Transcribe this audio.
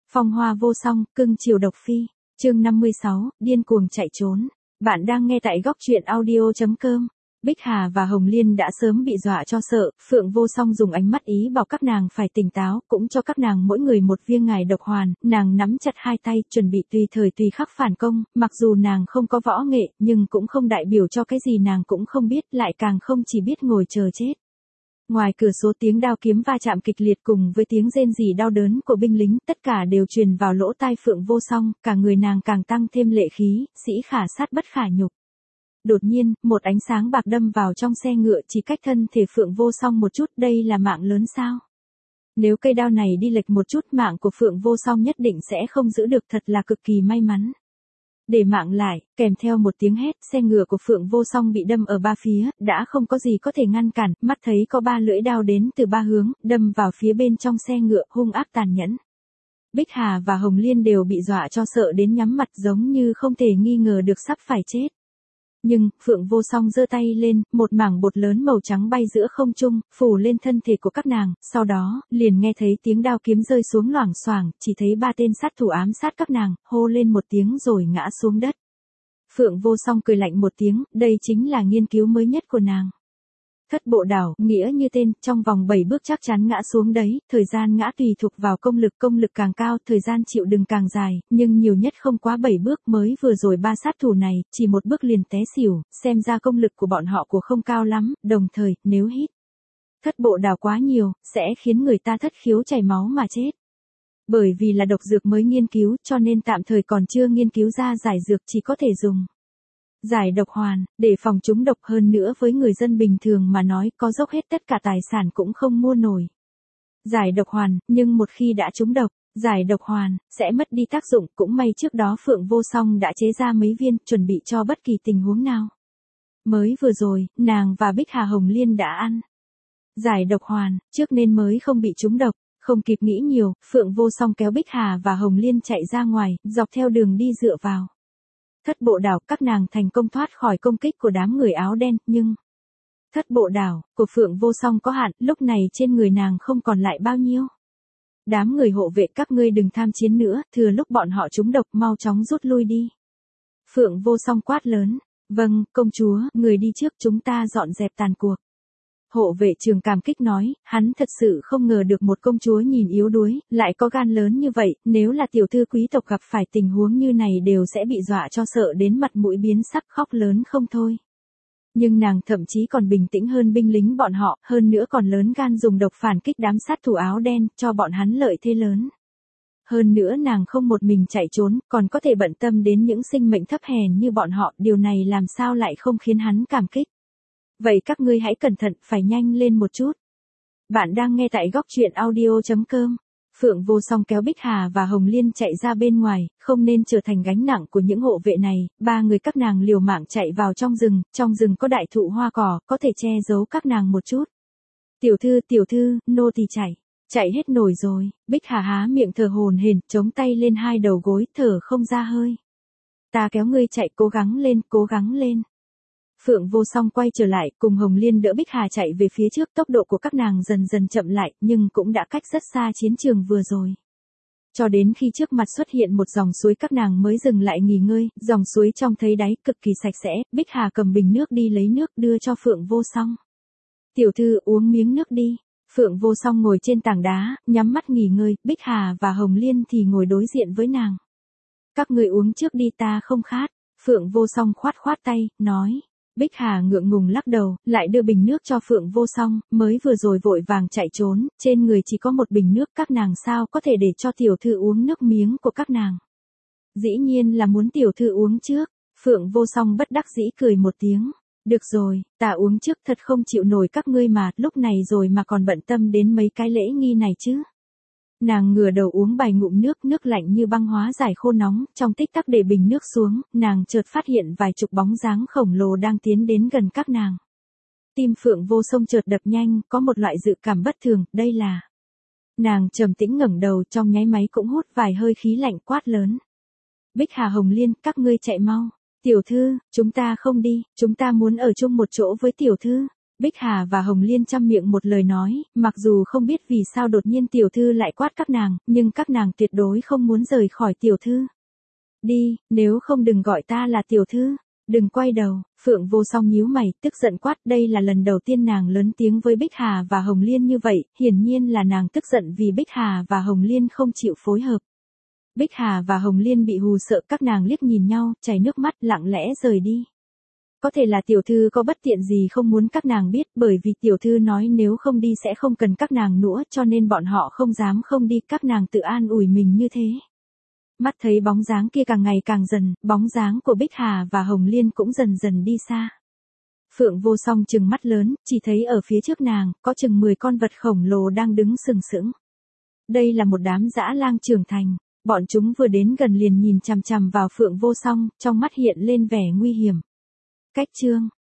Phong hoa vô song, cưng chiều độc phi. Chương 56, điên cuồng chạy trốn. Bạn đang nghe tại góc truyện audio.com. Bích Hà và Hồng Liên đã sớm bị dọa cho sợ, Phượng Vô Song dùng ánh mắt ý bảo các nàng phải tỉnh táo, cũng cho các nàng mỗi người một viên ngải độc hoàn, nàng nắm chặt hai tay, chuẩn bị tùy thời tùy khắc phản công, mặc dù nàng không có võ nghệ, nhưng cũng không đại biểu cho cái gì nàng cũng không biết, lại càng không chỉ biết ngồi chờ chết. Ngoài cửa số tiếng đao kiếm va chạm kịch liệt cùng với tiếng rên rỉ đau đớn của binh lính, tất cả đều truyền vào lỗ tai Phượng Vô Song, cả người nàng càng tăng thêm lệ khí, sĩ khả sát bất khả nhục. Đột nhiên, một ánh sáng bạc đâm vào trong xe ngựa chỉ cách thân thể Phượng Vô Song một chút, đây là mạng lớn sao? Nếu cây đao này đi lệch một chút, mạng của Phượng Vô Song nhất định sẽ không giữ được, thật là cực kỳ may mắn. Để mạng lại, kèm theo một tiếng hét, xe ngựa của Phượng Vô Song bị đâm ở ba phía, đã không có gì có thể ngăn cản, mắt thấy có ba lưỡi đao đến từ ba hướng, đâm vào phía bên trong xe ngựa, hung ác tàn nhẫn. Bích Hà và Hồng Liên đều bị dọa cho sợ đến nhắm mặt, giống như không thể nghi ngờ được sắp phải chết. Nhưng, Phượng Vô Song giơ tay lên, một mảng bột lớn màu trắng bay giữa không trung, phủ lên thân thể của các nàng, sau đó, liền nghe thấy tiếng đao kiếm rơi xuống loảng xoảng, chỉ thấy ba tên sát thủ ám sát các nàng, hô lên một tiếng rồi ngã xuống đất. Phượng Vô Song cười lạnh một tiếng, đây chính là nghiên cứu mới nhất của nàng. Thất bộ đảo, nghĩa như tên, trong vòng 7 bước chắc chắn ngã xuống đấy, thời gian ngã tùy thuộc vào công lực càng cao, thời gian chịu đựng càng dài, nhưng nhiều nhất không quá 7 bước, mới vừa rồi ba sát thủ này, chỉ một bước liền té xỉu, xem ra công lực của bọn họ của không cao lắm, đồng thời, nếu hít thất bộ đảo quá nhiều, sẽ khiến người ta thất khiếu chảy máu mà chết. Bởi vì là độc dược mới nghiên cứu, cho nên tạm thời còn chưa nghiên cứu ra giải dược, chỉ có thể dùng giải độc hoàn, để phòng chúng độc, hơn nữa với người dân bình thường mà nói, có dốc hết tất cả tài sản cũng không mua nổi giải độc hoàn, nhưng một khi đã trúng độc, giải độc hoàn sẽ mất đi tác dụng, cũng may trước đó Phượng Vô Song đã chế ra mấy viên, chuẩn bị cho bất kỳ tình huống nào. Mới vừa rồi, nàng và Bích Hà Hồng Liên đã ăn giải độc hoàn, trước nên mới không bị trúng độc. Không kịp nghĩ nhiều, Phượng Vô Song kéo Bích Hà và Hồng Liên chạy ra ngoài, dọc theo đường đi dựa vào thất bộ đảo, các nàng thành công thoát khỏi công kích của đám người áo đen, nhưng thất bộ đảo của Phượng Vô Song có hạn, lúc này trên người nàng không còn lại bao nhiêu. Đám người hộ vệ, các ngươi đừng tham chiến nữa, thừa lúc bọn họ trúng độc, mau chóng rút lui đi. Phượng Vô Song quát lớn. Vâng, công chúa, người đi trước, chúng ta dọn dẹp tàn cuộc. Hộ vệ Trường cảm kích nói, hắn thật sự không ngờ được một công chúa nhìn yếu đuối, lại có gan lớn như vậy, nếu là tiểu thư quý tộc gặp phải tình huống như này đều sẽ bị dọa cho sợ đến mặt mũi biến sắc, khóc lớn không thôi. Nhưng nàng thậm chí còn bình tĩnh hơn binh lính bọn họ, hơn nữa còn lớn gan dùng độc phản kích đám sát thủ áo đen, cho bọn hắn lợi thế lớn. Hơn nữa nàng không một mình chạy trốn, còn có thể bận tâm đến những sinh mệnh thấp hèn như bọn họ, điều này làm sao lại không khiến hắn cảm kích. Vậy các ngươi hãy cẩn thận, phải nhanh lên một chút. Bạn đang nghe tại góc truyện audio.com. Phượng Vô Song kéo Bích Hà và Hồng Liên chạy ra bên ngoài, không nên trở thành gánh nặng của những hộ vệ này, ba người các nàng liều mạng chạy vào trong rừng có đại thụ hoa cỏ, có thể che giấu các nàng một chút. Tiểu thư, nô tỳ chạy hết nổi rồi, Bích Hà há miệng thở hổn hển, chống tay lên hai đầu gối, thở không ra hơi. Ta kéo ngươi chạy, cố gắng lên. Phượng Vô Song quay trở lại, cùng Hồng Liên đỡ Bích Hà chạy về phía trước, tốc độ của các nàng dần dần chậm lại, nhưng cũng đã cách rất xa chiến trường vừa rồi. Cho đến khi trước mặt xuất hiện một dòng suối, các nàng mới dừng lại nghỉ ngơi, dòng suối trong thấy đáy, cực kỳ sạch sẽ, Bích Hà cầm bình nước đi lấy nước đưa cho Phượng Vô Song. Tiểu thư, uống miếng nước đi. Phượng Vô Song ngồi trên tảng đá, nhắm mắt nghỉ ngơi, Bích Hà và Hồng Liên thì ngồi đối diện với nàng. Các người uống trước đi, ta không khát. Phượng Vô Song khoát tay, nói. Bích Hà ngượng ngùng lắc đầu, lại đưa bình nước cho Phượng Vô Song, mới vừa rồi vội vàng chạy trốn, trên người chỉ có một bình nước, các nàng sao có thể để cho tiểu thư uống nước miếng của các nàng. Dĩ nhiên là muốn tiểu thư uống trước. Phượng Vô Song bất đắc dĩ cười một tiếng. Được rồi, ta uống trước, thật không chịu nổi các ngươi mà, lúc này rồi mà còn bận tâm đến mấy cái lễ nghi này chứ. Nàng ngửa đầu uống vài ngụm nước lạnh như băng hóa giải khô nóng, trong tích tắc để bình nước xuống, nàng chợt phát hiện vài chục bóng dáng khổng lồ đang tiến đến gần các nàng. Tim Phượng Vô Song chợt đập nhanh, có một loại dự cảm bất thường, đây là. Nàng trầm tĩnh ngẩng đầu, trong nháy máy cũng hút vài hơi khí lạnh, quát lớn. Bích Hà Hồng Liên, các ngươi chạy mau. Tiểu thư, chúng ta không đi, chúng ta muốn ở chung một chỗ với tiểu thư. Bích Hà và Hồng Liên chăm miệng một lời nói, mặc dù không biết vì sao đột nhiên tiểu thư lại quát các nàng, nhưng các nàng tuyệt đối không muốn rời khỏi tiểu thư. Đi, nếu không đừng gọi ta là tiểu thư, đừng quay đầu. Phượng Vô Song nhíu mày, tức giận quát, đây là lần đầu tiên nàng lớn tiếng với Bích Hà và Hồng Liên như vậy, hiển nhiên là nàng tức giận vì Bích Hà và Hồng Liên không chịu phối hợp. Bích Hà và Hồng Liên bị hù sợ, các nàng liếc nhìn nhau, chảy nước mắt, lặng lẽ rời đi. Có thể là tiểu thư có bất tiện gì không muốn các nàng biết, bởi vì tiểu thư nói nếu không đi sẽ không cần các nàng nữa, cho nên bọn họ không dám không đi, các nàng tự an ủi mình như thế. Mắt thấy bóng dáng kia càng ngày càng dần, bóng dáng của Bích Hà và Hồng Liên cũng dần dần đi xa. Phượng Vô Song trừng mắt lớn, chỉ thấy ở phía trước nàng, có chừng 10 con vật khổng lồ đang đứng sừng sững. Đây là một đám dã lang trưởng thành, bọn chúng vừa đến gần liền nhìn chằm chằm vào Phượng Vô Song, trong mắt hiện lên vẻ nguy hiểm. Cách chương